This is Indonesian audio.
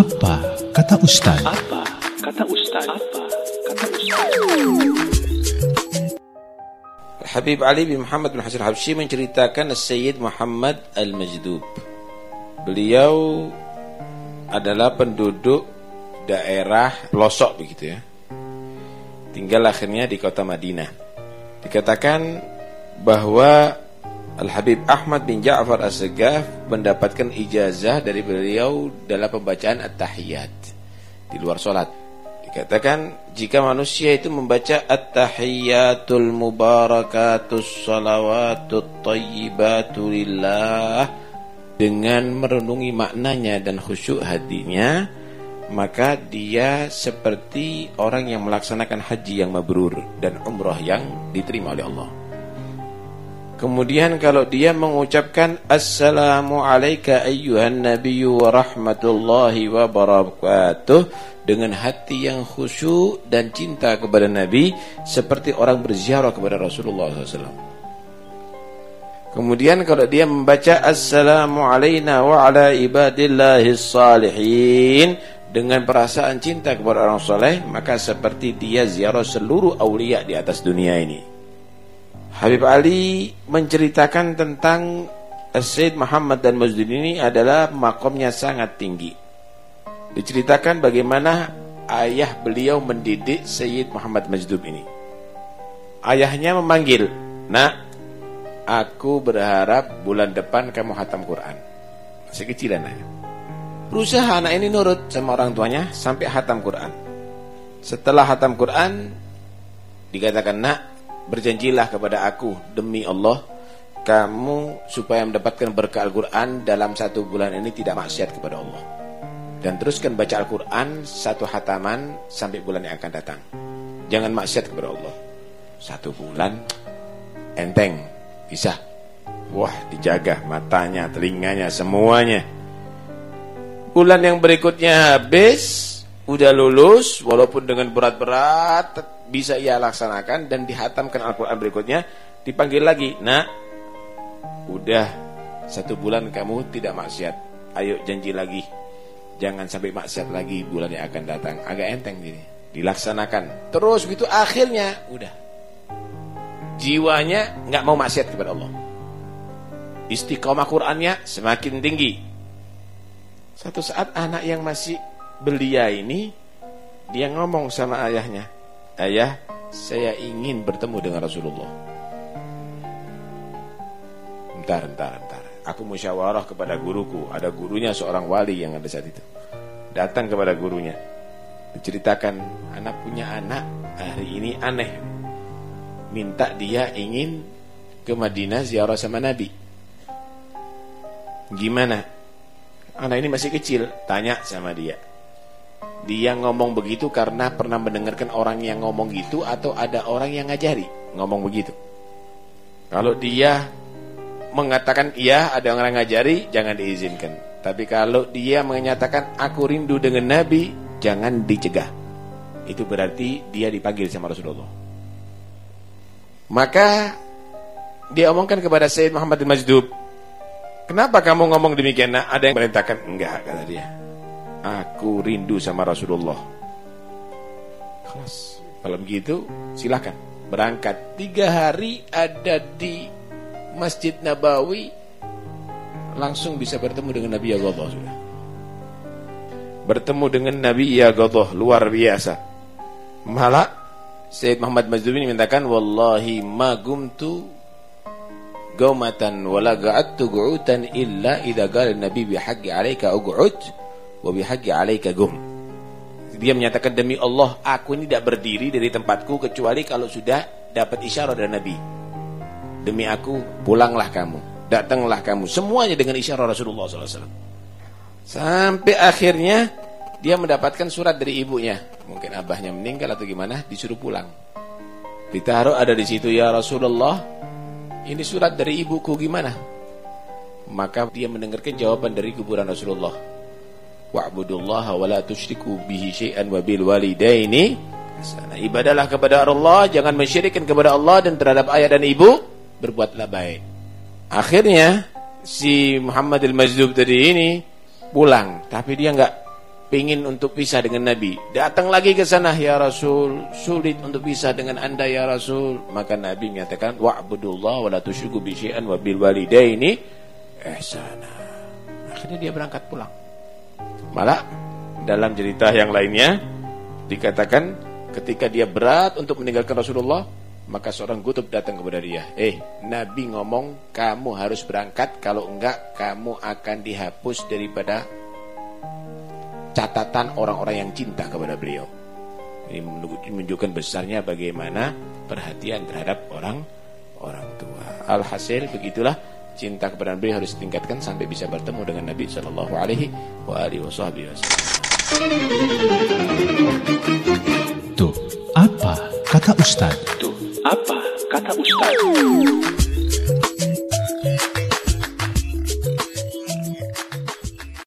Apa kata Ustaz? Apa kata Ustaz? Apa kata Ustaz? Habib Ali bin Muhammad bin Hasan Habsyi menceritakan Sayyid Muhammad Al-Majdub. Beliau adalah penduduk daerah pelosok begitu ya. Tinggal akhirnya di kota Madinah. Dikatakan bahwa Al-Habib Ahmad bin Ja'far As-Segaf mendapatkan ijazah dari beliau dalam pembacaan At-Tahiyyat di luar sholat. Dikatakan jika manusia itu membaca At-Tahiyyatul Mubarakatus Salawatut Tayyibatu Lillah dengan merenungi maknanya dan khusyuk hatinya, maka dia seperti orang yang melaksanakan haji yang mabrur dan umrah yang diterima oleh Allah. Kemudian kalau dia mengucapkan Assalamu alayka ayyuhan nabiyyu wa rahmatullahi wa barakatuh dengan hati yang khusyuk dan cinta kepada Nabi, seperti orang berziarah kepada Rasulullah SAW. Kemudian kalau dia membaca Assalamu alayna wa ala ibadillahis salihin dengan perasaan cinta kepada orang soleh, maka seperti dia ziarah seluruh aulia di atas dunia ini. Habib Ali menceritakan tentang Sayyid Muhammad dan Majdub ini adalah makomnya sangat tinggi. Diceritakan bagaimana ayah beliau mendidik Sayyid Muhammad Majdub ini. Ayahnya memanggil, "Nak, aku berharap bulan depan kamu khatam Quran." Masih kecil anaknya. Berusaha anak ini nurut sama orang tuanya sampai khatam Quran. Setelah khatam Quran, dikatakan, "Nak, berjanjilah kepada aku demi Allah, kamu supaya mendapatkan berkah Al-Quran dalam 1 bulan ini tidak maksiat kepada Allah. Dan teruskan baca Al-Quran 1 khataman sampai bulan yang akan datang. Jangan maksiat kepada Allah." 1 bulan enteng, bisa. Wah, dijaga matanya, telinganya, semuanya. Bulan yang berikutnya habis, udah lulus, walaupun dengan berat-berat bisa ia laksanakan dan dihatamkan Al-Quran berikutnya. Dipanggil lagi, "Nak, udah 1 bulan kamu tidak maksiat, ayo janji lagi, jangan sampai maksiat lagi bulan yang akan datang." Agak enteng jadi, dilaksanakan terus gitu. Akhirnya udah, jiwanya nggak mau maksiat kepada Allah, istiqomah Qurannya semakin tinggi. Satu saat anak yang masih belia ini, dia ngomong sama ayahnya, "Ayah, saya ingin bertemu dengan Rasulullah." Bentar, aku musyawarah kepada guruku. Ada gurunya, seorang wali yang ada saat itu. Datang kepada gurunya, diceritakan, anak punya anak hari ini aneh, minta dia ingin ke Madinah ziarah sama Nabi. Gimana? Anak ini masih kecil, tanya sama dia. Dia ngomong begitu karena pernah mendengarkan orang yang ngomong gitu, atau ada orang yang ngajari ngomong begitu? Kalau dia mengatakan iya, ada orang ngajari, jangan diizinkan. Tapi kalau dia menyatakan aku rindu dengan Nabi, jangan dicegah. Itu berarti dia dipanggil sama Rasulullah. Maka dia omongkan kepada Sayyid Muhammad Al-Majdub, "Kenapa kamu ngomong demikian, Nak?" Ada yang merintahkan, "Enggak," kata dia, "aku rindu sama Rasulullah." Kelas. Kalau begitu silakan berangkat. 3 hari ada di Masjid Nabawi, langsung bisa bertemu dengan Nabi Yaghadhah sudah. Bertemu dengan Nabi Yaghadhah luar biasa. Malah Sayyid Muhammad Majdub ini mintakan, "Wallahi ma gumtu gaumatan wala ga'attu gu'utan illa idza qala an-nabi bihaqqi 'alaika uq'ud wa bihaqqi 'alaika gum." Dia menyatakan, demi Allah, aku ini tidak berdiri dari tempatku kecuali kalau sudah dapat isyarat dari Nabi. Demi aku, pulanglah kamu, datanglah kamu, semuanya dengan isyarat Rasulullah SAW. Sampai akhirnya dia mendapatkan surat dari ibunya. Mungkin abahnya meninggal atau gimana, disuruh pulang. Ditaruh ada di situ, "Ya Rasulullah, ini surat dari ibuku, gimana?" Maka dia mendengarkan jawaban dari kuburan Rasulullah. "Wa'budullaha wa la tusyriku bihi syai'an wa bil walidaini ihsana." Ibadahlah kepada Allah, jangan mensyirikkan kepada Allah, dan terhadap ayah dan ibu berbuatlah baik. Akhirnya si Muhammad Al-Majdub tadi ini pulang, tapi dia enggak pingin untuk pisah dengan Nabi. Datang lagi ke sana, ya Rasul, sulit untuk pisah dengan anda ya Rasul. Maka Nabi menyatakan, wa'budullah wa la tusyriku bi syai'an wa bil walidaini ihsana. Akhirnya dia berangkat pulang. Malah dalam cerita yang lainnya dikatakan ketika dia berat untuk meninggalkan Rasulullah, maka seorang kutub datang kepada dia. Nabi ngomong kamu harus berangkat, kalau enggak kamu akan dihapus daripada catatan orang-orang yang cinta kepada beliau. Ini menunjukkan besarnya bagaimana perhatian terhadap orang tua. Alhasil begitulah, cinta kepada beliau harus ditingkatkan sampai bisa bertemu dengan Nabi sallallahu alaihi wasallam. Tuh, apa kata Ustaz? Tuh, apa kata Ustaz?